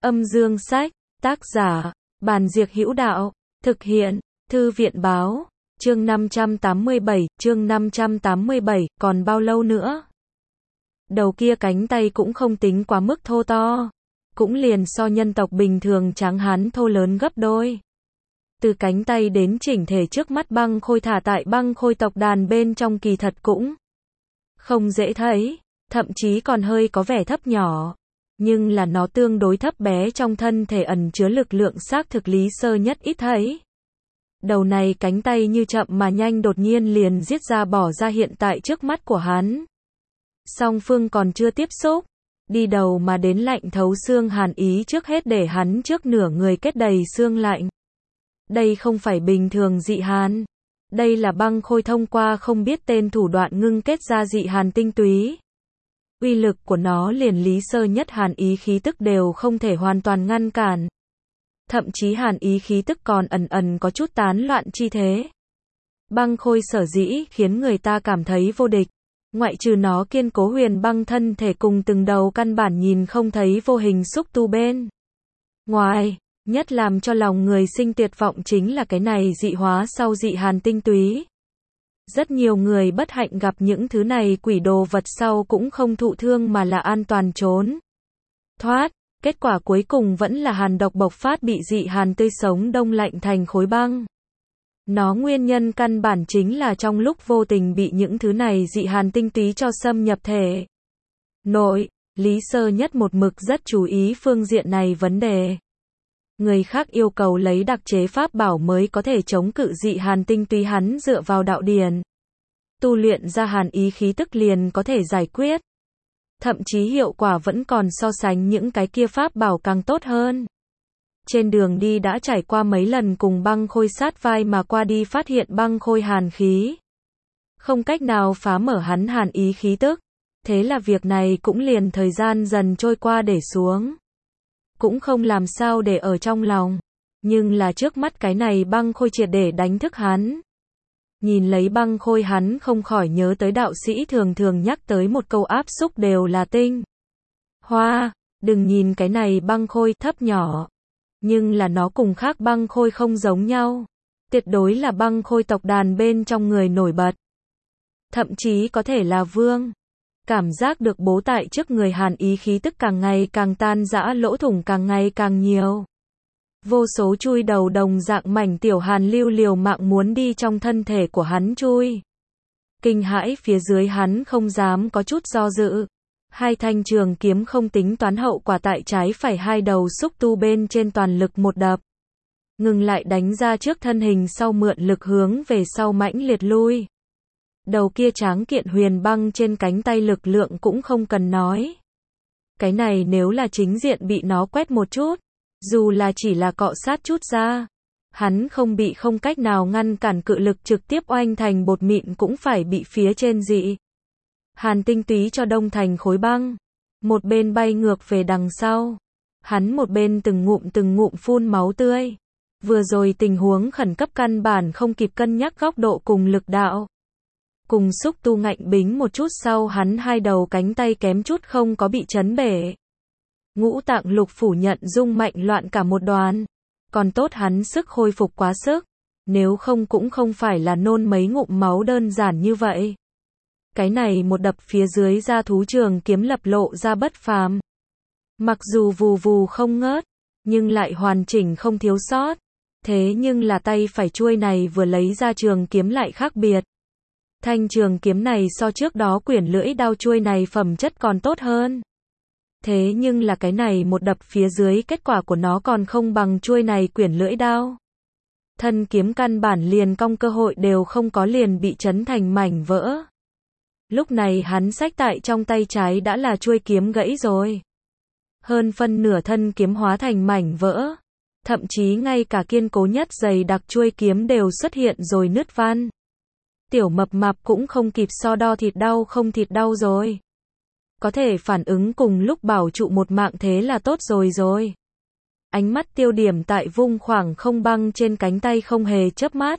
Âm dương sách, tác giả, Bàn Diệc Hữu Đạo, thực hiện, Thư viện Báo, chương 587, còn bao lâu nữa? Đầu kia cánh tay cũng không tính quá mức thô to, cũng liền so nhân tộc bình thường tráng hán thô lớn gấp đôi. Từ cánh tay đến chỉnh thể trước mắt băng khôi thả tại băng khôi tộc đàn bên trong kỳ thật cũng không dễ thấy, thậm chí còn hơi có vẻ thấp nhỏ. Nhưng là nó tương đối thấp bé trong thân thể ẩn chứa lực lượng xác thực Lý Sơ nhất ít thấy. Đầu này cánh tay như chậm mà nhanh đột nhiên liền giết ra bỏ ra hiện tại trước mắt của hắn. Song phương còn chưa tiếp xúc, đi đầu mà đến lạnh thấu xương hàn ý trước hết để hắn trước nửa người kết đầy xương lạnh. Đây không phải bình thường dị hàn. Đây là băng khôi thông qua không biết tên thủ đoạn ngưng kết ra dị hàn tinh túy. Uy lực của nó liền Lý Sơ nhất hàn ý khí tức đều không thể hoàn toàn ngăn cản. Thậm chí hàn ý khí tức còn ẩn ẩn có chút tán loạn chi thế. Băng khôi sở dĩ khiến người ta cảm thấy vô địch. Ngoại trừ nó kiên cố huyền băng thân thể cùng từng đầu căn bản nhìn không thấy vô hình xúc tu bên ngoài, nhất làm cho lòng người sinh tuyệt vọng chính là cái này dị hóa sau dị hàn tinh túy. Rất nhiều người bất hạnh gặp những thứ này quỷ đồ vật sau cũng không thụ thương mà là an toàn trốn thoát, kết quả cuối cùng vẫn là hàn độc bộc phát bị dị hàn tươi sống đông lạnh thành khối băng. Nó nguyên nhân căn bản chính là trong lúc vô tình bị những thứ này dị hàn tinh túy cho xâm nhập thể nội. Lý Sơ nhất một mực rất chú ý phương diện này vấn đề. Người khác yêu cầu lấy đặc chế pháp bảo mới có thể chống cự dị hàn tinh túy, hắn dựa vào đạo điển tu luyện ra hàn ý khí tức liền có thể giải quyết. Thậm chí hiệu quả vẫn còn so sánh những cái kia pháp bảo càng tốt hơn. Trên đường đi đã trải qua mấy lần cùng băng khôi sát vai mà qua đi phát hiện băng khôi hàn khí không cách nào phá mở hắn hàn ý khí tức. Thế là việc này cũng liền thời gian dần trôi qua để xuống. Cũng không làm sao để ở trong lòng. Nhưng là trước mắt cái này băng khôi triệt để đánh thức hắn. Nhìn lấy băng khôi hắn không khỏi nhớ tới đạo sĩ thường thường nhắc tới một câu áp xúc đều là tinh hoa. Đừng nhìn cái này băng khôi thấp nhỏ. Nhưng là nó cùng khác băng khôi không giống nhau. Tuyệt đối là băng khôi tộc đàn bên trong người nổi bật. Thậm chí có thể là vương. Cảm giác được bố tại trước người hàn ý khí tức càng ngày càng tan rã, lỗ thủng càng ngày càng nhiều. Vô số chui đầu đồng dạng mảnh tiểu hàn lưu liều mạng muốn đi trong thân thể của hắn chui. Kinh hãi phía dưới hắn không dám có chút do dự. Hai thanh trường kiếm không tính toán hậu quả tại trái phải hai đầu xúc tu bên trên toàn lực một đập. Ngừng lại đánh ra trước thân hình sau mượn lực hướng về sau mãnh liệt lui. Đầu kia tráng kiện huyền băng trên cánh tay lực lượng cũng không cần nói. Cái này nếu là chính diện bị nó quét một chút, dù là chỉ là cọ sát chút ra, hắn không bị không cách nào ngăn cản cự lực trực tiếp oanh thành bột mịn cũng phải bị phía trên dị hàn tinh túy cho đông thành khối băng. Một bên bay ngược về đằng sau, hắn một bên từng ngụm phun máu tươi. Vừa rồi tình huống khẩn cấp căn bản không kịp cân nhắc góc độ cùng lực đạo. Cùng xúc tu ngạnh bính một chút sau hắn hai đầu cánh tay kém chút không có bị chấn bể. Ngũ tạng lục phủ nhận rung mạnh loạn cả một đoàn. Còn tốt hắn sức hồi phục quá sức. Nếu không cũng không phải là nôn mấy ngụm máu đơn giản như vậy. Cái này một đập phía dưới ra thú trường kiếm lập lộ ra bất phàm. Mặc dù vù vù không ngớt, nhưng lại hoàn chỉnh không thiếu sót. Thế nhưng là tay phải chuôi này vừa lấy ra trường kiếm lại khác biệt. Thanh trường kiếm này so trước đó quyển lưỡi đao chuôi này phẩm chất còn tốt hơn. Thế nhưng là cái này một đập phía dưới kết quả của nó còn không bằng chuôi này quyển lưỡi đao. Thân kiếm căn bản liền cong cơ hội đều không có liền bị chấn thành mảnh vỡ. Lúc này hắn xách tại trong tay trái đã là chuôi kiếm gãy rồi. Hơn phân nửa thân kiếm hóa thành mảnh vỡ. Thậm chí ngay cả kiên cố nhất dày đặc chuôi kiếm đều xuất hiện rồi nứt van. Tiểu mập mạp cũng không kịp so đo thịt đau không thịt đau rồi. Có thể phản ứng cùng lúc bảo trụ một mạng thế là tốt rồi. Ánh mắt tiêu điểm tại vung khoảng không băng trên cánh tay không hề chớp mắt.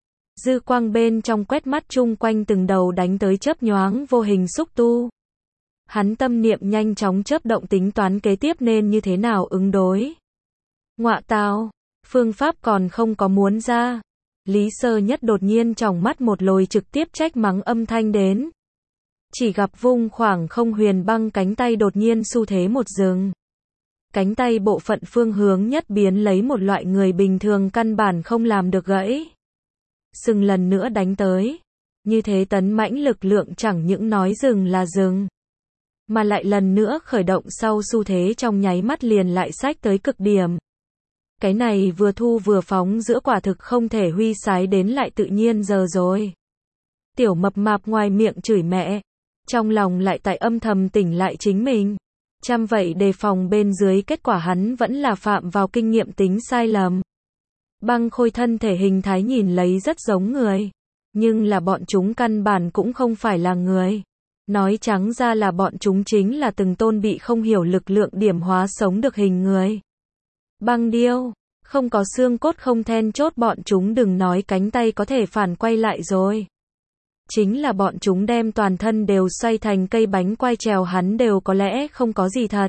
Dư quang bên trong quét mắt chung quanh từng đầu đánh tới chớp nhoáng vô hình xúc tu. Hắn tâm niệm nhanh chóng chớp động tính toán kế tiếp nên như thế nào ứng đối. Ngọa tào, phương pháp còn không có muốn ra. Lý Sơ Nhất đột nhiên tròng mắt một lồi trực tiếp trách mắng âm thanh đến. Chỉ gặp vung khoảng không Huyền Băng cánh tay đột nhiên xu thế một dừng. Cánh tay bộ phận phương hướng nhất biến lấy một loại người bình thường căn bản không làm được gãy. Sừng lần nữa đánh tới. Như thế tấn mãnh lực lượng chẳng những nói dừng là dừng, mà lại lần nữa khởi động sau xu thế trong nháy mắt liền lại xách tới cực điểm. Cái này vừa thu vừa phóng giữa quả thực không thể huy sái đến lại tự nhiên giờ rồi. Tiểu mập mạp ngoài miệng chửi mẹ, trong lòng lại tại âm thầm tỉnh lại chính mình. Chăm vậy đề phòng bên dưới kết quả hắn vẫn là phạm vào kinh nghiệm tính sai lầm. Băng Khôi thân thể hình thái nhìn lấy rất giống người, nhưng là bọn chúng căn bản cũng không phải là người. Nói trắng ra là bọn chúng chính là từng tôn bị không hiểu lực lượng điểm hóa sống được hình người. Băng điêu, không có xương cốt không then chốt bọn chúng đừng nói cánh tay có thể phản quay lại rồi. Chính là bọn chúng đem toàn thân đều xoay thành cây bánh quay trèo hắn đều có lẽ không có gì thật.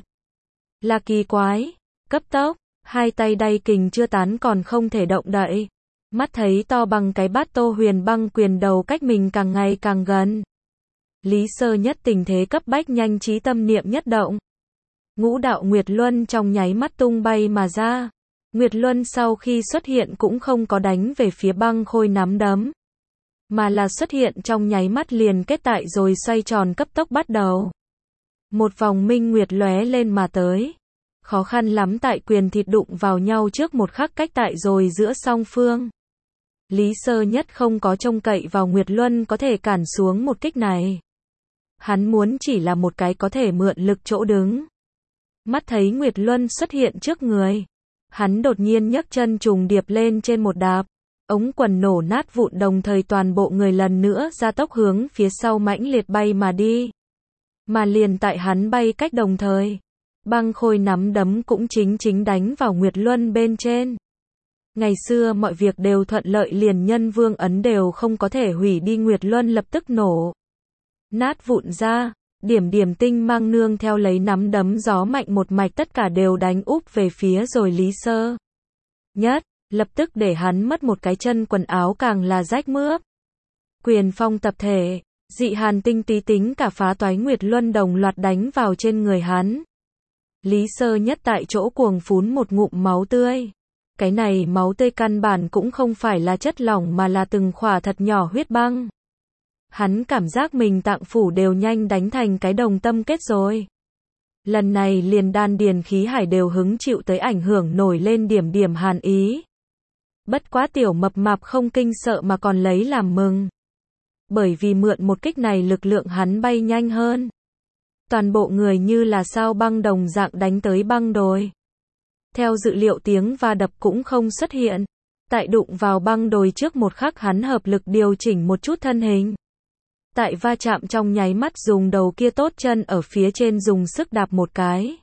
Là kỳ quái, cấp tốc, hai tay đay kình chưa tán còn không thể động đậy. Mắt thấy to bằng cái bát Tô Huyền Băng quyền đầu cách mình càng ngày càng gần. Lý Sơ Nhất tình thế cấp bách nhanh trí tâm niệm nhất động. Ngũ đạo Nguyệt Luân trong nháy mắt tung bay mà ra. Nguyệt Luân sau khi xuất hiện cũng không có đánh về phía Băng Khôi nắm đấm, mà là xuất hiện trong nháy mắt liền kết tại rồi xoay tròn cấp tốc bắt đầu. Một vòng minh nguyệt lóe lên mà tới. Khó khăn lắm tại quyền thịt đụng vào nhau trước một khắc cách tại rồi giữa song phương. Lý Sơ Nhất không có trông cậy vào Nguyệt Luân có thể cản xuống một kích này. Hắn muốn chỉ là một cái có thể mượn lực chỗ đứng. Mắt thấy Nguyệt Luân xuất hiện trước người. Hắn đột nhiên nhấc chân trùng điệp lên trên một đạp. Ống quần nổ nát vụn đồng thời toàn bộ người lần nữa gia tốc hướng phía sau mãnh liệt bay mà đi. Mà liền tại hắn bay cách đồng thời. Băng Khôi nắm đấm cũng chính đánh vào Nguyệt Luân bên trên. Ngày xưa mọi việc đều thuận lợi liền nhân vương ấn đều không có thể hủy đi Nguyệt Luân lập tức nổ nát vụn ra, điểm tinh mang nương theo lấy nắm đấm gió mạnh một mạch tất cả đều đánh úp về phía rồi Lý Sơ Nhất, lập tức để hắn mất một cái chân quần áo càng là rách mướp. Quyền phong tập thể, dị hàn tinh tí tính cả phá toái Nguyệt Luân đồng loạt đánh vào trên người hắn. Lý Sơ Nhất tại chỗ cuồng phún một ngụm máu tươi. Cái này máu tươi căn bản cũng không phải là chất lỏng mà là từng khỏa thật nhỏ huyết băng. Hắn cảm giác mình tạng phủ đều nhanh đánh thành cái đồng tâm kết rồi. Lần này liền đan điền khí hải đều hứng chịu tới ảnh hưởng nổi lên điểm hàn ý. Bất quá tiểu mập mạp không kinh sợ mà còn lấy làm mừng. Bởi vì mượn một kích này lực lượng hắn bay nhanh hơn. Toàn bộ người như là sao băng đồng dạng đánh tới băng đồi. Theo dự liệu tiếng va đập cũng không xuất hiện. Tại đụng vào băng đồi trước một khắc hắn hợp lực điều chỉnh một chút thân hình. Tại va chạm trong nháy mắt dùng đầu kia tốt chân ở phía trên dùng sức đạp một cái.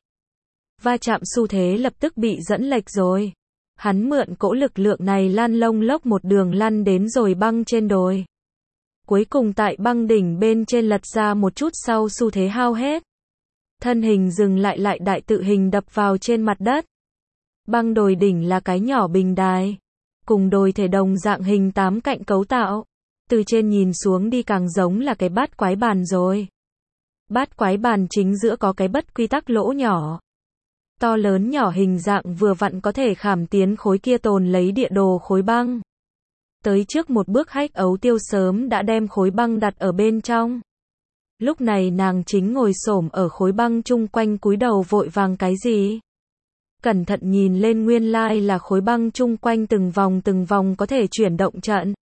Va chạm xu thế lập tức bị dẫn lệch rồi. Hắn mượn cỗ lực lượng này lăn lông lốc một đường lăn đến rồi băng trên đồi. Cuối cùng tại băng đỉnh bên trên lật ra một chút sau xu thế hao hết. Thân hình dừng lại đại tự hình đập vào trên mặt đất. Băng đồi đỉnh là cái nhỏ bình đài. Cùng đồi thể đồng dạng hình 8 cạnh cấu tạo. Từ trên nhìn xuống đi càng giống là cái bát quái bàn rồi. Bát quái bàn chính giữa có cái bất quy tắc lỗ nhỏ. To lớn nhỏ hình dạng vừa vặn có thể khảm tiến khối kia tồn lấy địa đồ khối băng. Tới trước một bước Hách Ấu Tiêu sớm đã đem khối băng đặt ở bên trong. Lúc này nàng chính ngồi xổm ở khối băng chung quanh cúi đầu vội vàng cái gì. Cẩn thận nhìn lên nguyên lai là khối băng chung quanh từng vòng có thể chuyển động trận.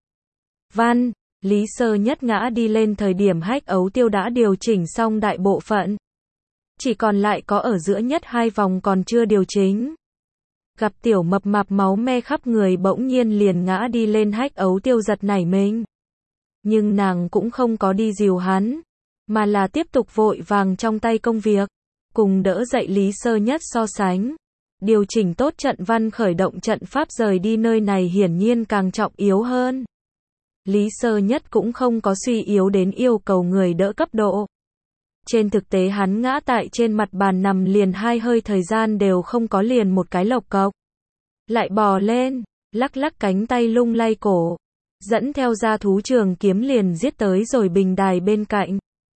Văn, Lý Sơ Nhất ngã đi lên thời điểm Hách Ấu Tiêu đã điều chỉnh xong đại bộ phận. Chỉ còn lại có ở giữa nhất 2 vòng còn chưa điều chỉnh. Gặp tiểu mập mạp máu me khắp người bỗng nhiên liền ngã đi lên Hách Ấu Tiêu giật nảy mình. Nhưng nàng cũng không có đi dìu hắn, mà là tiếp tục vội vàng trong tay công việc, cùng đỡ dậy Lý Sơ Nhất so sánh. Điều chỉnh tốt trận văn khởi động trận pháp rời đi nơi này hiển nhiên càng trọng yếu hơn. Lý Sơ Nhất cũng không có suy yếu đến yêu cầu người đỡ cấp độ. Trên thực tế hắn ngã tại trên mặt bàn nằm liền 2 hơi thời gian đều không có, liền một cái lộc cộc. Lại bò lên, lắc lắc cánh tay lung lay cổ, dẫn theo ra thú trường kiếm liền giết tới rồi bình đài bên cạnh.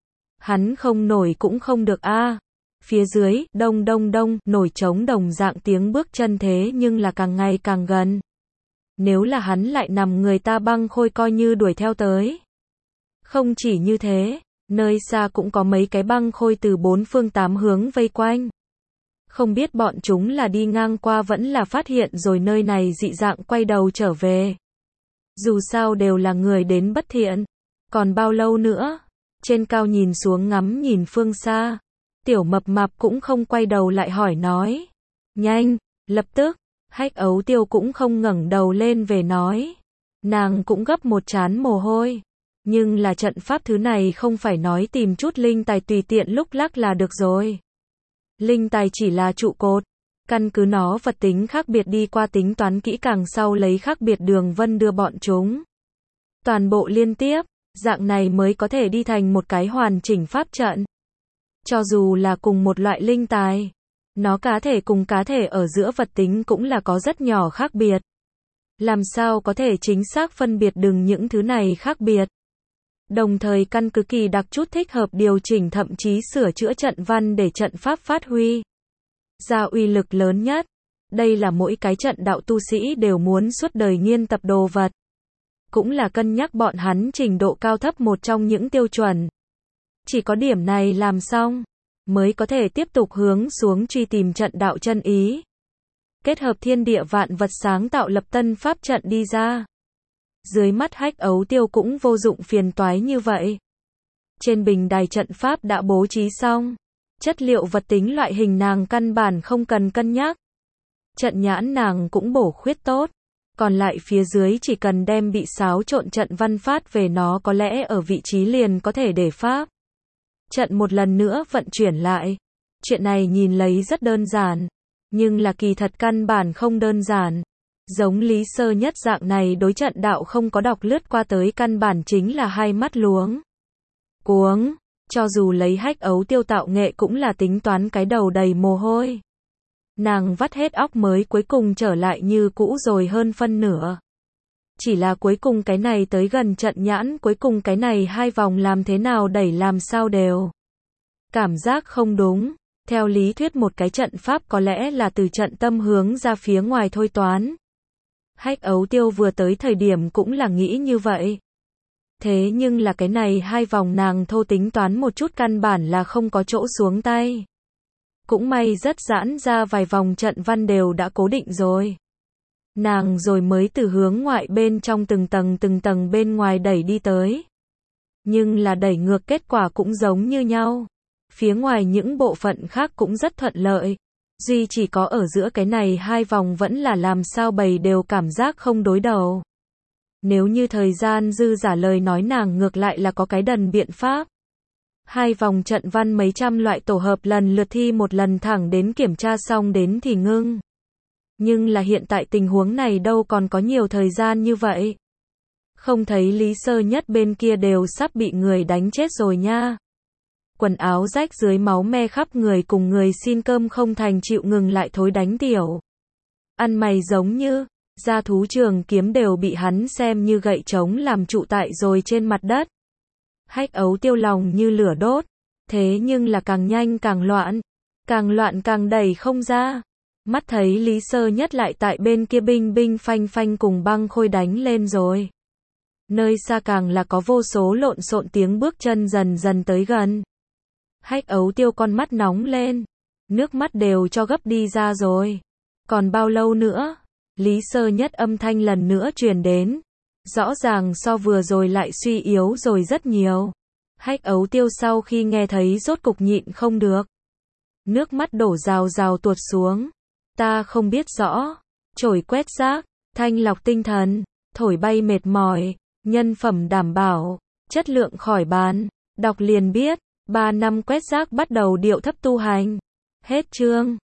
Hắn không nổi cũng không được a. Phía dưới, đông đông đông, nổi trống đồng dạng tiếng bước chân thế nhưng là càng ngày càng gần. Nếu là hắn lại nằm, người ta băng khôi coi như đuổi theo tới. Không chỉ như thế, nơi xa cũng có mấy cái băng khôi từ 4 phương 8 hướng vây quanh. Không biết bọn chúng là đi ngang qua vẫn là phát hiện rồi nơi này dị dạng quay đầu trở về. Dù sao đều là người đến bất thiện. Còn bao lâu nữa? Trên cao nhìn xuống ngắm nhìn phương xa. Tiểu mập mạp cũng không quay đầu lại hỏi nói. Nhanh, lập tức. Hách Ấu Tiêu cũng không ngẩng đầu lên về nói. Nàng cũng gấp một trán mồ hôi. Nhưng là trận pháp thứ này không phải nói tìm chút linh tài tùy tiện lúc lắc là được rồi. Linh tài chỉ là trụ cột. Căn cứ nó vật tính khác biệt đi qua tính toán kỹ càng sau lấy khác biệt đường vân đưa bọn chúng. Toàn bộ liên tiếp, dạng này mới có thể đi thành một cái hoàn chỉnh pháp trận. Cho dù là cùng một loại linh tài, nó cá thể cùng cá thể ở giữa vật tính cũng là có rất nhỏ khác biệt. Làm sao có thể chính xác phân biệt đừng những thứ này khác biệt. Đồng thời căn cứ kỳ đặc chút thích hợp điều chỉnh thậm chí sửa chữa trận văn để trận pháp phát huy ra uy lực lớn nhất. Đây là mỗi cái trận đạo tu sĩ đều muốn suốt đời nghiên tập đồ vật. Cũng là cân nhắc bọn hắn trình độ cao thấp một trong những tiêu chuẩn. Chỉ có điểm này làm xong, mới có thể tiếp tục hướng xuống truy tìm trận đạo chân ý. Kết hợp thiên địa vạn vật sáng tạo lập tân pháp trận đi ra. Dưới mắt Hách Ấu Tiêu cũng vô dụng phiền toái như vậy. Trên bình đài trận pháp đã bố trí xong. Chất liệu vật tính loại hình nàng căn bản không cần cân nhắc. Trận nhãn nàng cũng bổ khuyết tốt. Còn lại phía dưới chỉ cần đem bị xáo trộn trận văn phát về, nó có lẽ ở vị trí liền có thể để pháp trận một lần nữa vận chuyển lại. Chuyện này nhìn lấy rất đơn giản, nhưng là kỳ thật căn bản không đơn giản. Giống Lý Sơ Nhất dạng này đối trận đạo không có đọc lướt qua tới căn bản chính là hai mắt luống cuống. Cho dù lấy Hách Ấu Tiêu tạo nghệ cũng là tính toán cái đầu đầy mồ hôi. Nàng vắt hết óc mới cuối cùng trở lại như cũ rồi hơn phân nửa. Chỉ là cuối cùng cái này tới gần trận nhãn, cuối cùng cái này 2 vòng làm thế nào đẩy làm sao đều cảm giác không đúng. Theo lý thuyết một cái trận pháp có lẽ là từ trận tâm hướng ra phía ngoài thôi toán. Hách Ấu Tiêu vừa tới thời điểm cũng là nghĩ như vậy. Thế nhưng là cái này 2 vòng nàng thô tính toán một chút căn bản là không có chỗ xuống tay. Cũng may rất giãn ra vài vòng trận văn đều đã cố định rồi. Nàng rồi mới từ hướng ngoại bên trong từng tầng bên ngoài đẩy đi tới. Nhưng là đẩy ngược kết quả cũng giống như nhau. Phía ngoài những bộ phận khác cũng rất thuận lợi. Duy chỉ có ở giữa cái này 2 vòng vẫn là làm sao bầy đều cảm giác không đối đầu. Nếu như thời gian dư giả lời nói nàng ngược lại là có cái đần biện pháp. 2 vòng trận văn mấy trăm loại tổ hợp lần lượt thi một lần thẳng đến kiểm tra xong đến thì ngưng. Nhưng là hiện tại tình huống này đâu còn có nhiều thời gian như vậy. Không thấy Lý Sơ Nhất bên kia đều sắp bị người đánh chết rồi nha. Quần áo rách dưới máu me khắp người cùng người xin cơm không thành chịu ngừng lại thối đánh tiểu. Ăn mày giống như, gia thú trường kiếm đều bị hắn xem như gậy trống làm trụ tại rồi trên mặt đất. Hách Ấu Tiêu lòng như lửa đốt. Thế nhưng là càng nhanh càng loạn càng đẩy không ra. Mắt thấy Lý Sơ Nhất lại tại bên kia binh phanh phanh cùng băng khôi đánh lên rồi. Nơi xa càng là có vô số lộn xộn tiếng bước chân dần dần tới gần. Hách Ấu Tiêu con mắt nóng lên. Nước mắt đều cho gấp đi ra rồi. Còn bao lâu nữa? Lý Sơ Nhất âm thanh lần nữa truyền đến. Rõ ràng so vừa rồi lại suy yếu rồi rất nhiều. Hách Ấu Tiêu sau khi nghe thấy rốt cục nhịn không được. Nước mắt đổ rào rào tuột xuống. Ta không biết rõ. Chổi quét rác, thanh lọc tinh thần, thổi bay mệt mỏi, nhân phẩm đảm bảo, chất lượng khỏi bàn. Đọc liền biết, 3 năm quét rác bắt đầu điệu thấp tu hành. Hết chương.